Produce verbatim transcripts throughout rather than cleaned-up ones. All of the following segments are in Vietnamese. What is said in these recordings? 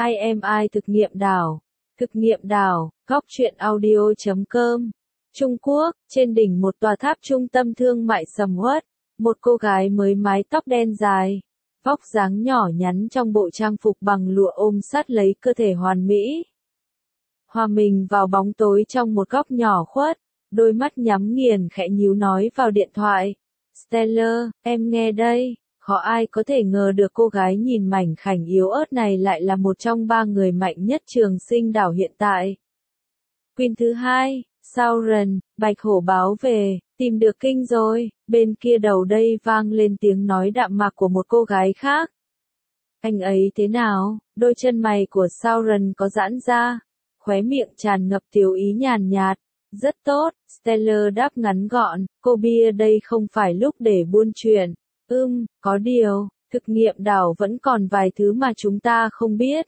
I am I thực nghiệm đảo. Thực nghiệm đảo, góc truyện audio chấm com. Trung Quốc, trên đỉnh một tòa tháp trung tâm thương mại sầm uất, một cô gái mới mái tóc đen dài, vóc dáng nhỏ nhắn trong bộ trang phục bằng lụa ôm sát lấy cơ thể hoàn mỹ. Hòa mình vào bóng tối trong một góc nhỏ khuất, đôi mắt nhắm nghiền khẽ nhíu nói vào điện thoại. Stellar, em nghe đây. Khó ai có thể ngờ được cô gái nhìn mảnh khảnh yếu ớt này lại là một trong ba người mạnh nhất trường sinh đảo hiện tại. Queen thứ hai, Sauron, Bạch Hổ báo về, tìm được Kinh rồi, bên kia đầu đây vang lên tiếng nói đạm mạc của một cô gái khác. Anh ấy thế nào? Đôi chân mày của Sauron có giãn ra, khóe miệng tràn ngập tiểu ý nhàn nhạt. Rất tốt, Stellar đáp ngắn gọn, cô bia đây không phải lúc để buôn chuyện. Ừm, có điều, thực nghiệm đảo vẫn còn vài thứ mà chúng ta không biết.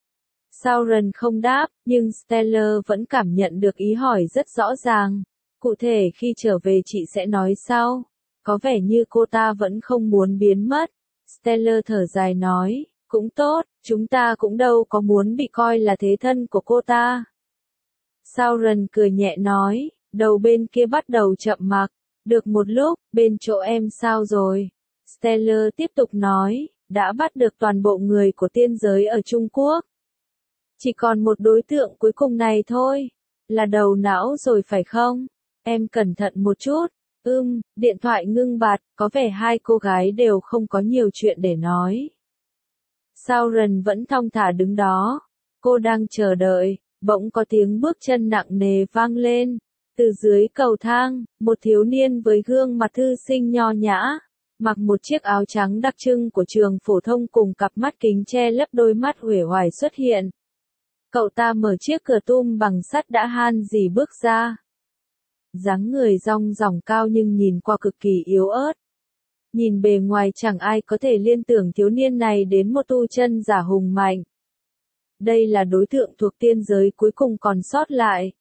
Sauron không đáp, nhưng Stellar vẫn cảm nhận được ý hỏi rất rõ ràng. Cụ thể khi trở về chị sẽ nói sau. Có vẻ như cô ta vẫn không muốn biến mất. Stellar thở dài nói, cũng tốt, chúng ta cũng đâu có muốn bị coi là thế thân của cô ta. Sauron cười nhẹ nói, đầu bên kia bắt đầu chậm mặc. Được một lúc, bên chỗ em sao rồi? Stellar tiếp tục nói, đã bắt được toàn bộ người của tiên giới ở Trung Quốc. Chỉ còn một đối tượng cuối cùng này thôi. Là đầu não rồi phải không? Em cẩn thận một chút. Ừm, điện thoại ngưng bặt, có vẻ hai cô gái đều không có nhiều chuyện để nói. Sauron vẫn thong thả đứng đó. Cô đang chờ đợi, bỗng có tiếng bước chân nặng nề vang lên. Từ dưới cầu thang, một thiếu niên với gương mặt thư sinh nho nhã, mặc một chiếc áo trắng đặc trưng của trường phổ thông cùng cặp mắt kính che lấp đôi mắt uể oải xuất hiện. Cậu ta mở chiếc cửa tum bằng sắt đã han dỉ bước ra. Dáng người rong ròng cao nhưng nhìn qua cực kỳ yếu ớt. Nhìn bề ngoài chẳng ai có thể liên tưởng thiếu niên này đến một tu chân giả hùng mạnh. Đây là đối tượng thuộc tiên giới cuối cùng còn sót lại.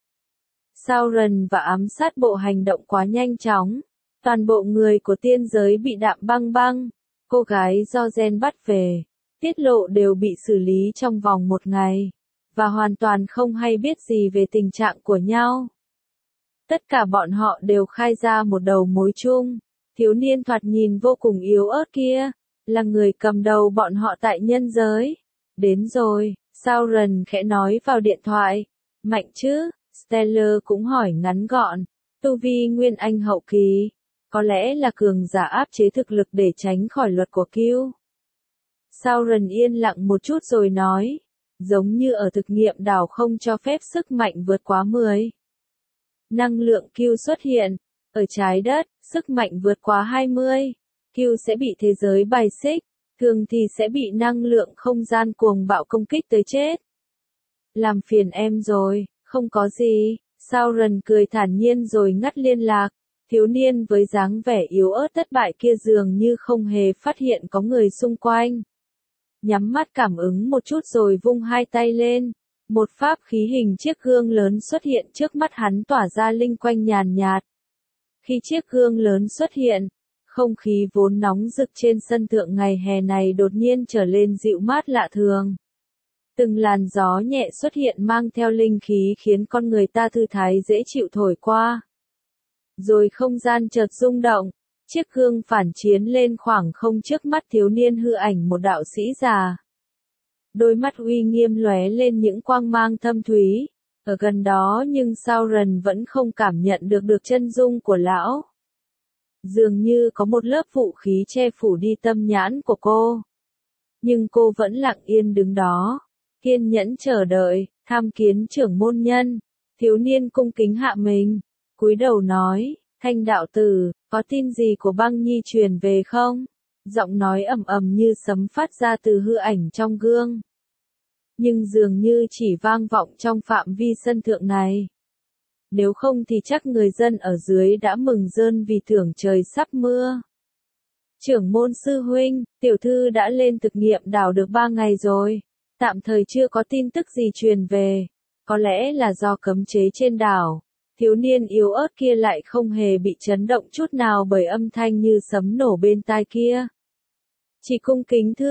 Sauron và ám sát bộ hành động quá nhanh chóng. Toàn bộ người của tiên giới bị đạm băng băng. Cô gái do gen bắt về, tiết lộ đều bị xử lý trong vòng một ngày. Và hoàn toàn không hay biết gì về tình trạng của nhau. Tất cả bọn họ đều khai ra một đầu mối chung. Thiếu niên thoạt nhìn vô cùng yếu ớt kia, là người cầm đầu bọn họ tại nhân giới. Đến rồi, Sauron khẽ nói vào điện thoại. Mạnh chứ? Stellar cũng hỏi ngắn gọn. Tu vi Nguyên Anh hậu kỳ. Có lẽ là cường giả áp chế thực lực để tránh khỏi luật của Q. Sauron yên lặng một chút rồi nói. Giống như ở thực nghiệm đảo không cho phép sức mạnh vượt quá mười. Năng lượng Q xuất hiện. Ở trái đất, sức mạnh vượt quá hai mươi. Q sẽ bị thế giới bài xích. Thường thì sẽ bị năng lượng không gian cuồng bạo công kích tới chết. Làm phiền em rồi, không có gì. Sauron cười thản nhiên rồi ngắt liên lạc. Thiếu niên với dáng vẻ yếu ớt thất bại kia dường như không hề phát hiện có người xung quanh. Nhắm mắt cảm ứng một chút rồi vung hai tay lên. Một pháp khí hình chiếc gương lớn xuất hiện trước mắt hắn tỏa ra linh quang nhàn nhạt. Khi chiếc gương lớn xuất hiện, không khí vốn nóng rực trên sân thượng ngày hè này đột nhiên trở lên dịu mát lạ thường. Từng làn gió nhẹ xuất hiện mang theo linh khí khiến con người ta thư thái dễ chịu thổi qua. Rồi không gian chợt rung động, chiếc gương phản chiếu lên khoảng không trước mắt thiếu niên hư ảnh một đạo sĩ già. Đôi mắt uy nghiêm lóe lên những quang mang thâm thúy, ở gần đó nhưng Sauron vẫn không cảm nhận được được chân dung của lão. Dường như có một lớp vũ khí che phủ đi tâm nhãn của cô. Nhưng cô vẫn lặng yên đứng đó, kiên nhẫn chờ đợi, tham kiến trưởng môn nhân. Thiếu niên cung kính hạ mình, cúi đầu nói, Thanh đạo tử, có tin gì của băng nhi truyền về không? Giọng nói ầm ầm như sấm phát ra từ hư ảnh trong gương. Nhưng dường như chỉ vang vọng trong phạm vi sân thượng này. Nếu không thì chắc người dân ở dưới đã mừng rơn vì tưởng trời sắp mưa. Trưởng môn sư huynh, tiểu thư đã lên thực nghiệm đảo được ba ngày rồi. Tạm thời chưa có tin tức gì truyền về. Có lẽ là do cấm chế trên đảo. Thiếu niên yếu ớt kia lại không hề bị chấn động chút nào bởi âm thanh như sấm nổ bên tai kia. Chỉ cung kính thưa,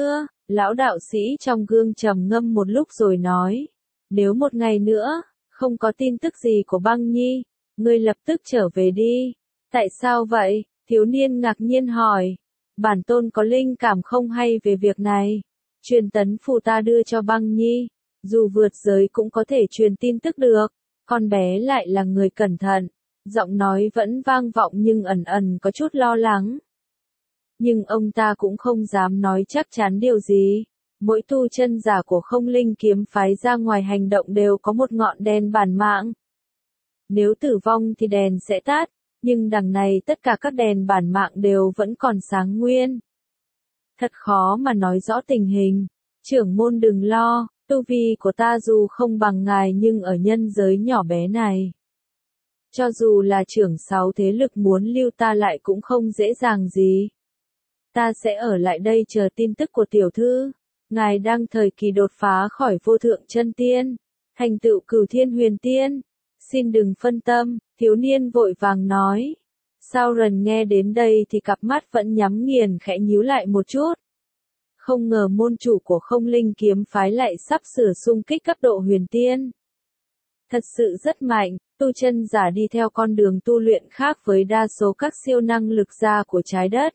Lão đạo sĩ trong gương trầm ngâm một lúc rồi nói, nếu một ngày nữa, không có tin tức gì của băng nhi, ngươi lập tức trở về đi. Tại sao vậy? Thiếu niên ngạc nhiên hỏi. Bản tôn có linh cảm không hay về việc này. Truyền tấn phù ta đưa cho băng nhi, dù vượt giới cũng có thể truyền tin tức được. Con bé lại là người cẩn thận, giọng nói vẫn vang vọng nhưng ẩn ẩn có chút lo lắng. Nhưng ông ta cũng không dám nói chắc chắn điều gì. Mỗi tu chân giả của không linh kiếm phái ra ngoài hành động đều có một ngọn đèn bản mạng. Nếu tử vong thì đèn sẽ tắt, nhưng đằng này tất cả các đèn bản mạng đều vẫn còn sáng nguyên. Thật khó mà nói rõ tình hình. Trưởng môn đừng lo, tu vi của ta dù không bằng ngài nhưng ở nhân giới nhỏ bé này. Cho dù là trưởng sáu thế lực muốn lưu ta lại cũng không dễ dàng gì. Ta sẽ ở lại đây chờ tin tức của tiểu thư. Ngài đang thời kỳ đột phá khỏi vô thượng chân tiên, thành tựu cửu thiên huyền tiên. Xin đừng phân tâm, thiếu niên vội vàng nói. Sao rần nghe đến đây thì cặp mắt vẫn nhắm nghiền khẽ nhíu lại một chút. Không ngờ môn chủ của không linh kiếm phái lại sắp sửa xung kích cấp độ huyền tiên. Thật sự rất mạnh, tu chân giả đi theo con đường tu luyện khác với đa số các siêu năng lực gia của trái đất.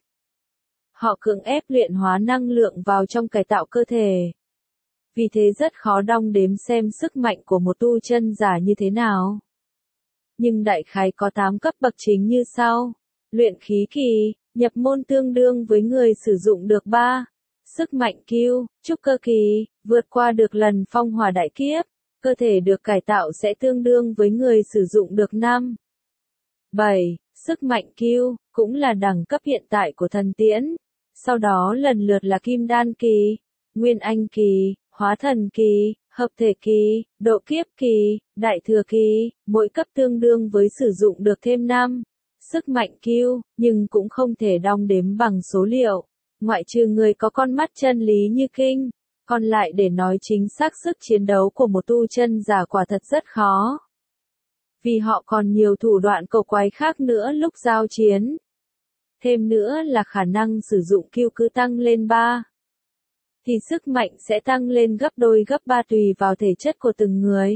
Họ cưỡng ép luyện hóa năng lượng vào trong cải tạo cơ thể. Vì thế rất khó đong đếm xem sức mạnh của một tu chân giả như thế nào. Nhưng đại khái có tám cấp bậc chính như sau. Luyện khí kỳ, nhập môn tương đương với người sử dụng được ba. Sức mạnh kiêu, trúc cơ kỳ, vượt qua được lần phong hỏa đại kiếp. Cơ thể được cải tạo sẽ tương đương với người sử dụng được năm. bảy. Sức mạnh kiêu, cũng là đẳng cấp hiện tại của thần tiễn. Sau đó lần lượt là kim đan kỳ, nguyên anh kỳ, hóa thần kỳ, hợp thể kỳ, độ kiếp kỳ, đại thừa kỳ, mỗi cấp tương đương với sử dụng được thêm năm. Sức mạnh kiêu, nhưng cũng không thể đong đếm bằng số liệu. Ngoại trừ người có con mắt chân lý như kinh, còn lại để nói chính xác sức chiến đấu của một tu chân giả quả thật rất khó. Vì họ còn nhiều thủ đoạn cầu quái khác nữa lúc giao chiến. Thêm nữa là khả năng sử dụng kiêu cứ tăng lên ba. Thì sức mạnh sẽ tăng lên gấp đôi gấp ba tùy vào thể chất của từng người.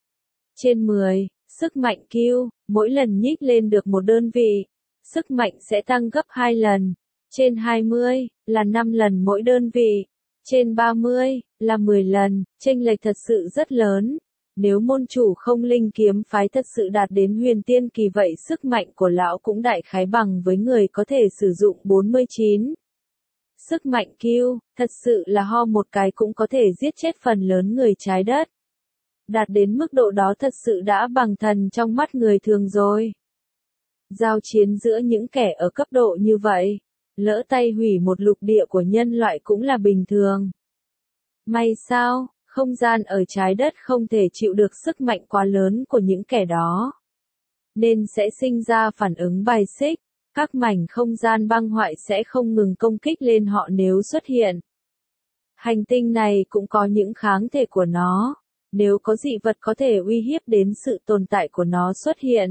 Trên mười, sức mạnh kiêu, mỗi lần nhích lên được một đơn vị, sức mạnh sẽ tăng gấp hai lần. Trên hai mươi, là năm lần mỗi đơn vị. Trên ba mươi, là mười lần, chênh lệch thật sự rất lớn. Nếu môn chủ không linh kiếm phái thật sự đạt đến huyền tiên kỳ vậy sức mạnh của lão cũng đại khái bằng với người có thể sử dụng bốn mươi chín. Sức mạnh kiêu, thật sự là ho một cái cũng có thể giết chết phần lớn người trái đất. Đạt đến mức độ đó thật sự đã bằng thần trong mắt người thường rồi. Giao chiến giữa những kẻ ở cấp độ như vậy, lỡ tay hủy một lục địa của nhân loại cũng là bình thường. May sao, không gian ở trái đất không thể chịu được sức mạnh quá lớn của những kẻ đó. Nên sẽ sinh ra phản ứng bài xích, các mảnh không gian băng hoại sẽ không ngừng công kích lên họ nếu xuất hiện. Hành tinh này cũng có những kháng thể của nó, nếu có dị vật có thể uy hiếp đến sự tồn tại của nó xuất hiện.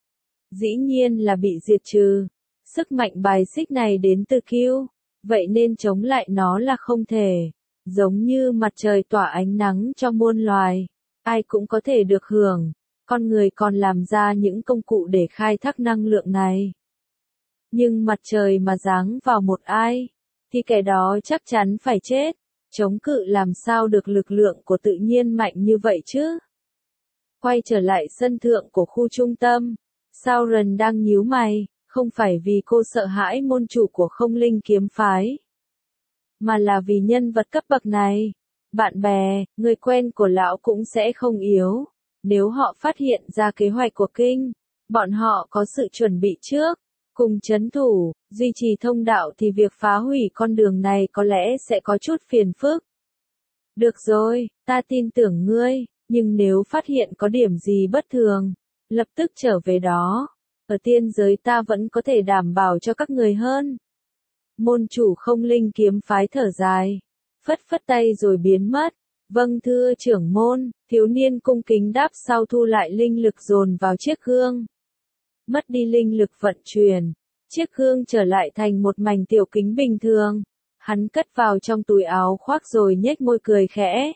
Dĩ nhiên là bị diệt trừ. Sức mạnh bài xích này đến từ kiêu, vậy nên chống lại nó là không thể. Giống như mặt trời tỏa ánh nắng cho muôn loài, ai cũng có thể được hưởng, con người còn làm ra những công cụ để khai thác năng lượng này. Nhưng mặt trời mà giáng vào một ai, thì kẻ đó chắc chắn phải chết, chống cự làm sao được lực lượng của tự nhiên mạnh như vậy chứ. Quay trở lại sân thượng của khu trung tâm, Sauron đang nhíu mày, không phải vì cô sợ hãi môn chủ của không linh kiếm phái, mà là vì nhân vật cấp bậc này. Bạn bè, người quen của lão cũng sẽ không yếu. Nếu họ phát hiện ra kế hoạch của kinh, bọn họ có sự chuẩn bị trước, cùng chấn thủ, duy trì thông đạo thì việc phá hủy con đường này có lẽ sẽ có chút phiền phức. Được rồi, ta tin tưởng ngươi, nhưng nếu phát hiện có điểm gì bất thường, lập tức trở về đó. Ở tiên giới ta vẫn có thể đảm bảo cho các người hơn. Môn chủ không linh kiếm phái thở dài, phất phất tay rồi biến mất. Vâng thưa trưởng môn, thiếu niên cung kính đáp sau thu lại linh lực dồn vào chiếc gương. Mất đi linh lực vận chuyển, chiếc gương trở lại thành một mảnh tiểu kính bình thường. Hắn cất vào trong túi áo khoác rồi nhếch môi cười khẽ.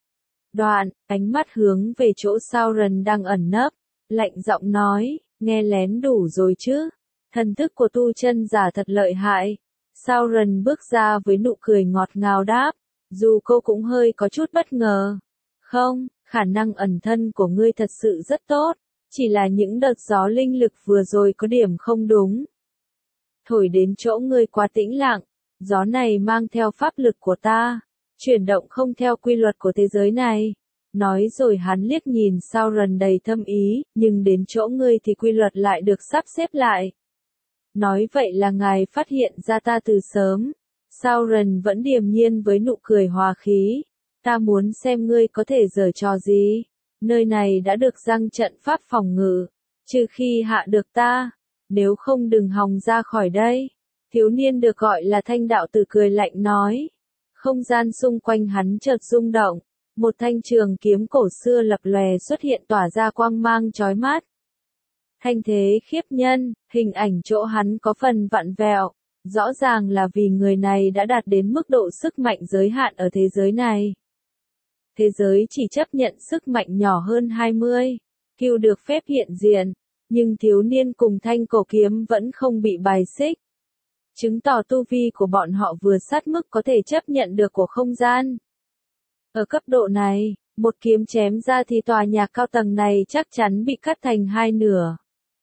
Đoạn, ánh mắt hướng về chỗ Sauron đang ẩn nấp, lạnh giọng nói, nghe lén đủ rồi chứ, thần thức của tu chân giả thật lợi hại. Sauron bước ra với nụ cười ngọt ngào đáp, dù cô cũng hơi có chút bất ngờ. Không, khả năng ẩn thân của ngươi thật sự rất tốt, chỉ là những đợt gió linh lực vừa rồi có điểm không đúng. Thổi đến chỗ ngươi quá tĩnh lặng, gió này mang theo pháp lực của ta, chuyển động không theo quy luật của thế giới này. Nói rồi hắn liếc nhìn Sauron đầy thâm ý, nhưng đến chỗ ngươi thì quy luật lại được sắp xếp lại. Nói vậy là ngài phát hiện ra ta từ sớm. Sauron vẫn điềm nhiên với nụ cười hòa khí. Ta muốn xem ngươi có thể giở trò gì. Nơi này đã được răng trận pháp phòng ngự, trừ khi hạ được ta, nếu không đừng hòng ra khỏi đây. Thiếu niên được gọi là Thanh đạo tử cười lạnh nói. Không gian xung quanh hắn chợt rung động, một thanh trường kiếm cổ xưa lập lòe xuất hiện tỏa ra quang mang chói mắt. Thanh thế khiếp nhân, hình ảnh chỗ hắn có phần vặn vẹo, rõ ràng là vì người này đã đạt đến mức độ sức mạnh giới hạn ở thế giới này. Thế giới chỉ chấp nhận sức mạnh nhỏ hơn hai mươi, Cưu được phép hiện diện, nhưng thiếu niên cùng thanh cổ kiếm vẫn không bị bài xích. Chứng tỏ tu vi của bọn họ vừa sát mức có thể chấp nhận được của không gian. Ở cấp độ này, một kiếm chém ra thì tòa nhà cao tầng này chắc chắn bị cắt thành hai nửa.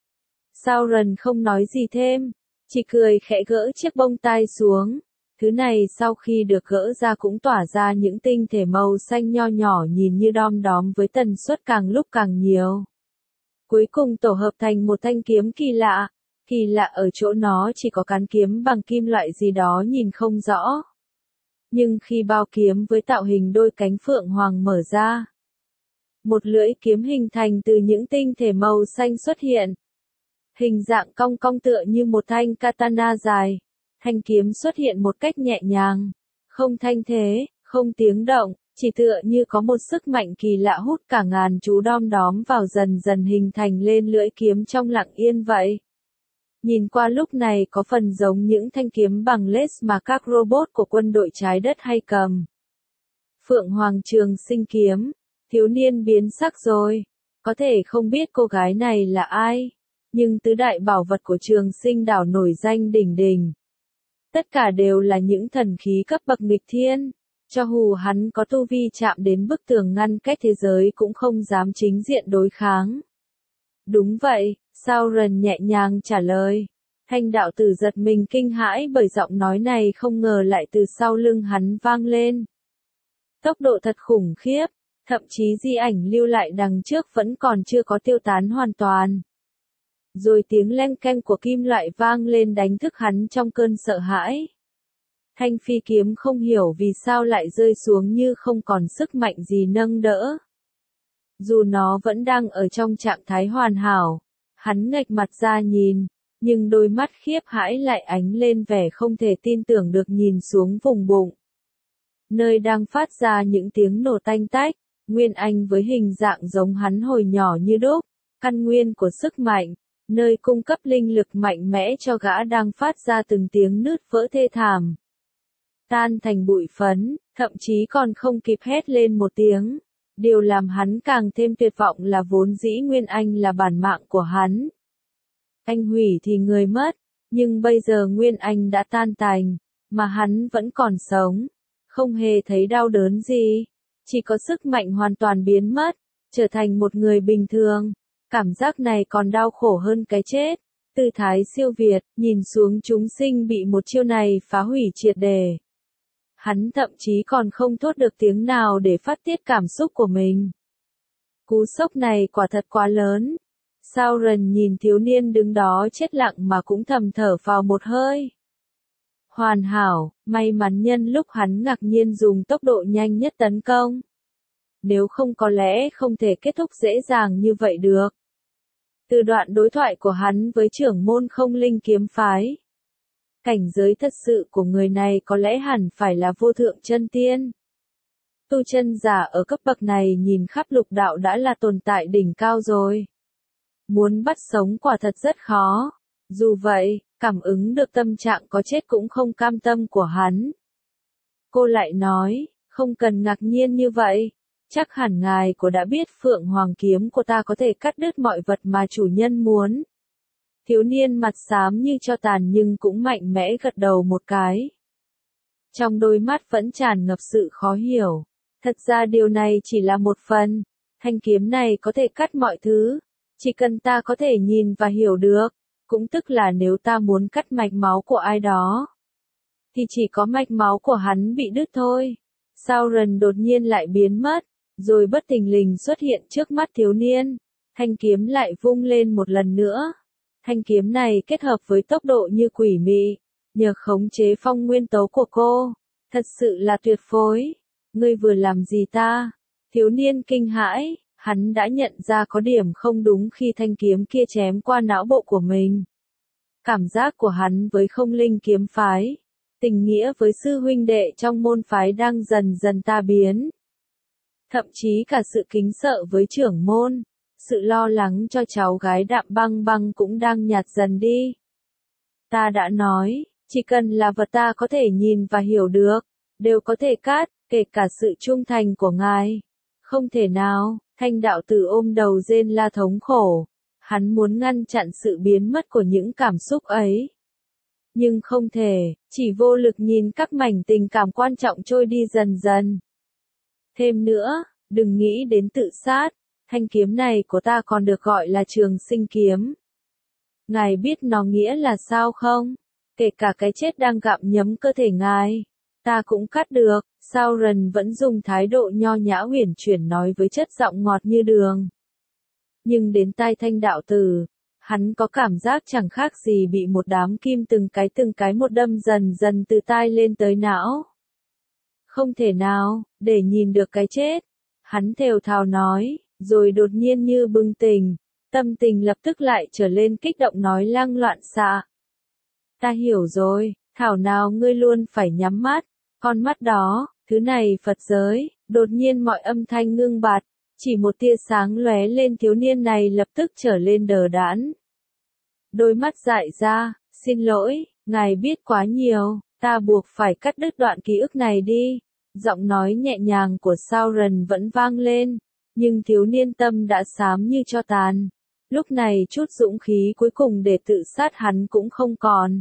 Sauron không nói gì thêm, chỉ cười khẽ gỡ chiếc bông tai xuống. Thứ này sau khi được gỡ ra cũng tỏa ra những tinh thể màu xanh nho nhỏ nhìn như đom đóm với tần suất càng lúc càng nhiều. Cuối cùng tổ hợp thành một thanh kiếm kỳ lạ. Kỳ lạ ở chỗ nó chỉ có cán kiếm bằng kim loại gì đó nhìn không rõ. Nhưng khi bao kiếm với tạo hình đôi cánh phượng hoàng mở ra, một lưỡi kiếm hình thành từ những tinh thể màu xanh xuất hiện. Hình dạng cong cong tựa như một thanh katana dài. Thanh kiếm xuất hiện một cách nhẹ nhàng, không thanh thế, không tiếng động, chỉ tựa như có một sức mạnh kỳ lạ hút cả ngàn chú đom đóm vào dần dần hình thành lên lưỡi kiếm trong lặng yên vậy. Nhìn qua lúc này có phần giống những thanh kiếm bằng lết mà các robot của quân đội trái đất hay cầm. Phượng Hoàng Trường Sinh kiếm, thiếu niên biến sắc rồi, có thể không biết cô gái này là ai, nhưng tứ đại bảo vật của Trường Sinh đảo nổi danh đỉnh đỉnh. Tất cả đều là những thần khí cấp bậc nghịch thiên, cho dù hắn có tu vi chạm đến bức tường ngăn cách thế giới cũng không dám chính diện đối kháng. Đúng vậy, Sauron nhẹ nhàng trả lời. Thanh đạo tử giật mình kinh hãi bởi giọng nói này không ngờ lại từ sau lưng hắn vang lên. Tốc độ thật khủng khiếp, thậm chí di ảnh lưu lại đằng trước vẫn còn chưa có tiêu tán hoàn toàn. Rồi tiếng leng keng của kim loại vang lên đánh thức hắn trong cơn sợ hãi. Thanh phi kiếm không hiểu vì sao lại rơi xuống như không còn sức mạnh gì nâng đỡ. Dù nó vẫn đang ở trong trạng thái hoàn hảo, hắn nghệch mặt ra nhìn, nhưng đôi mắt khiếp hãi lại ánh lên vẻ không thể tin tưởng được nhìn xuống vùng bụng. Nơi đang phát ra những tiếng nổ tanh tách, Nguyên Anh với hình dạng giống hắn hồi nhỏ như đúc, căn nguyên của sức mạnh, nơi cung cấp linh lực mạnh mẽ cho gã đang phát ra từng tiếng nứt vỡ thê thảm. Tan thành bụi phấn, thậm chí còn không kịp hét lên một tiếng. Điều làm hắn càng thêm tuyệt vọng là vốn dĩ Nguyên Anh là bản mạng của hắn. Anh hủy thì người mất, nhưng bây giờ Nguyên Anh đã tan tành, mà hắn vẫn còn sống, không hề thấy đau đớn gì, chỉ có sức mạnh hoàn toàn biến mất, trở thành một người bình thường. Cảm giác này còn đau khổ hơn cái chết. Tư thái siêu việt, nhìn xuống chúng sinh bị một chiêu này phá hủy triệt đề. Hắn thậm chí còn không thốt được tiếng nào để phát tiết cảm xúc của mình. Cú sốc này quả thật quá lớn. Sauron nhìn thiếu niên đứng đó chết lặng mà cũng thầm thở vào một hơi. Hoàn hảo, may mắn nhân lúc hắn ngạc nhiên dùng tốc độ nhanh nhất tấn công. Nếu không có lẽ không thể kết thúc dễ dàng như vậy được. Từ đoạn đối thoại của hắn với trưởng môn Không Linh kiếm phái, cảnh giới thật sự của người này có lẽ hẳn phải là vô thượng chân tiên. Tu chân giả ở cấp bậc này nhìn khắp lục đạo đã là tồn tại đỉnh cao rồi. Muốn bắt sống quả thật rất khó. Dù vậy, cảm ứng được tâm trạng có chết cũng không cam tâm của hắn. Cô lại nói, không cần ngạc nhiên như vậy. Chắc hẳn ngài cô đã biết Phượng Hoàng kiếm của ta có thể cắt đứt mọi vật mà chủ nhân muốn. Thiếu niên mặt xám như tro tàn nhưng cũng mạnh mẽ gật đầu một cái. Trong đôi mắt vẫn tràn ngập sự khó hiểu. Thật ra điều này chỉ là một phần. Thanh kiếm này có thể cắt mọi thứ. Chỉ cần ta có thể nhìn và hiểu được. Cũng tức là nếu ta muốn cắt mạch máu của ai đó. Thì chỉ có mạch máu của hắn bị đứt thôi. Sauron đột nhiên lại biến mất. Rồi bất thình lình xuất hiện trước mắt thiếu niên. Thanh kiếm lại vung lên một lần nữa. Thanh kiếm này kết hợp với tốc độ như quỷ mị. Nhờ khống chế phong nguyên tố của cô. Thật sự là tuyệt phối. Ngươi vừa làm gì ta? Thiếu niên kinh hãi. Hắn đã nhận ra có điểm không đúng khi thanh kiếm kia chém qua não bộ của mình. Cảm giác của hắn với không linh kiếm phái. Tình nghĩa với sư huynh đệ trong môn phái đang dần dần ta biến. Thậm chí cả sự kính sợ với trưởng môn. Sự lo lắng cho cháu gái Đạm Băng Băng cũng đang nhạt dần đi. Ta đã nói, chỉ cần là vật ta có thể nhìn và hiểu được, đều có thể cắt, kể cả sự trung thành của ngài. Không thể nào, Thanh đạo tử ôm đầu rên la thống khổ. Hắn muốn ngăn chặn sự biến mất của những cảm xúc ấy. Nhưng không thể, chỉ vô lực nhìn các mảnh tình cảm quan trọng trôi đi dần dần. Thêm nữa, đừng nghĩ đến tự sát. Thanh kiếm này của ta còn được gọi là Trường Sinh kiếm. Ngài biết nó nghĩa là sao không? Kể cả cái chết đang gặm nhấm cơ thể ngài, ta cũng cắt được. Sauron vẫn dùng thái độ nho nhã uyển chuyển nói với chất giọng ngọt như đường. Nhưng đến tai Thanh đạo tử, hắn có cảm giác chẳng khác gì bị một đám kim từng cái từng cái một đâm dần dần từ tai lên tới não. Không thể nào, để nhìn được cái chết. Hắn thều thào nói, rồi đột nhiên như bừng tỉnh, tâm tình lập tức lại trở lên kích động nói lăng loạn xạ. Ta hiểu rồi, thảo nào ngươi luôn phải nhắm mắt, con mắt đó, thứ này Phật giới, đột nhiên mọi âm thanh ngưng bặt, chỉ một tia sáng lóe lên thiếu niên này lập tức trở lên đờ đẫn. Đôi mắt dại ra, xin lỗi, ngài biết quá nhiều, ta buộc phải cắt đứt đoạn ký ức này đi. Giọng nói nhẹ nhàng của Sauron vẫn vang lên, nhưng thiếu niên tâm đã xám như tro tàn. Lúc này chút dũng khí cuối cùng để tự sát hắn cũng không còn.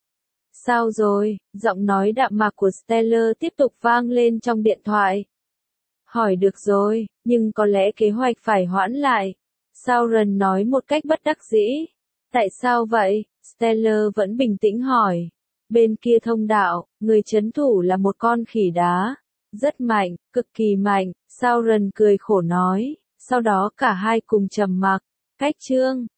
Sao rồi? Giọng nói đạm mạc của Stellar tiếp tục vang lên trong điện thoại. Hỏi được rồi, nhưng có lẽ kế hoạch phải hoãn lại. Sauron nói một cách bất đắc dĩ. Tại sao vậy? Stellar vẫn bình tĩnh hỏi. Bên kia thông đạo, người trấn thủ là một con khỉ đá. Rất mạnh, cực kỳ mạnh, Sauron cười khổ nói. Sau đó cả hai cùng trầm mặc. Cách chương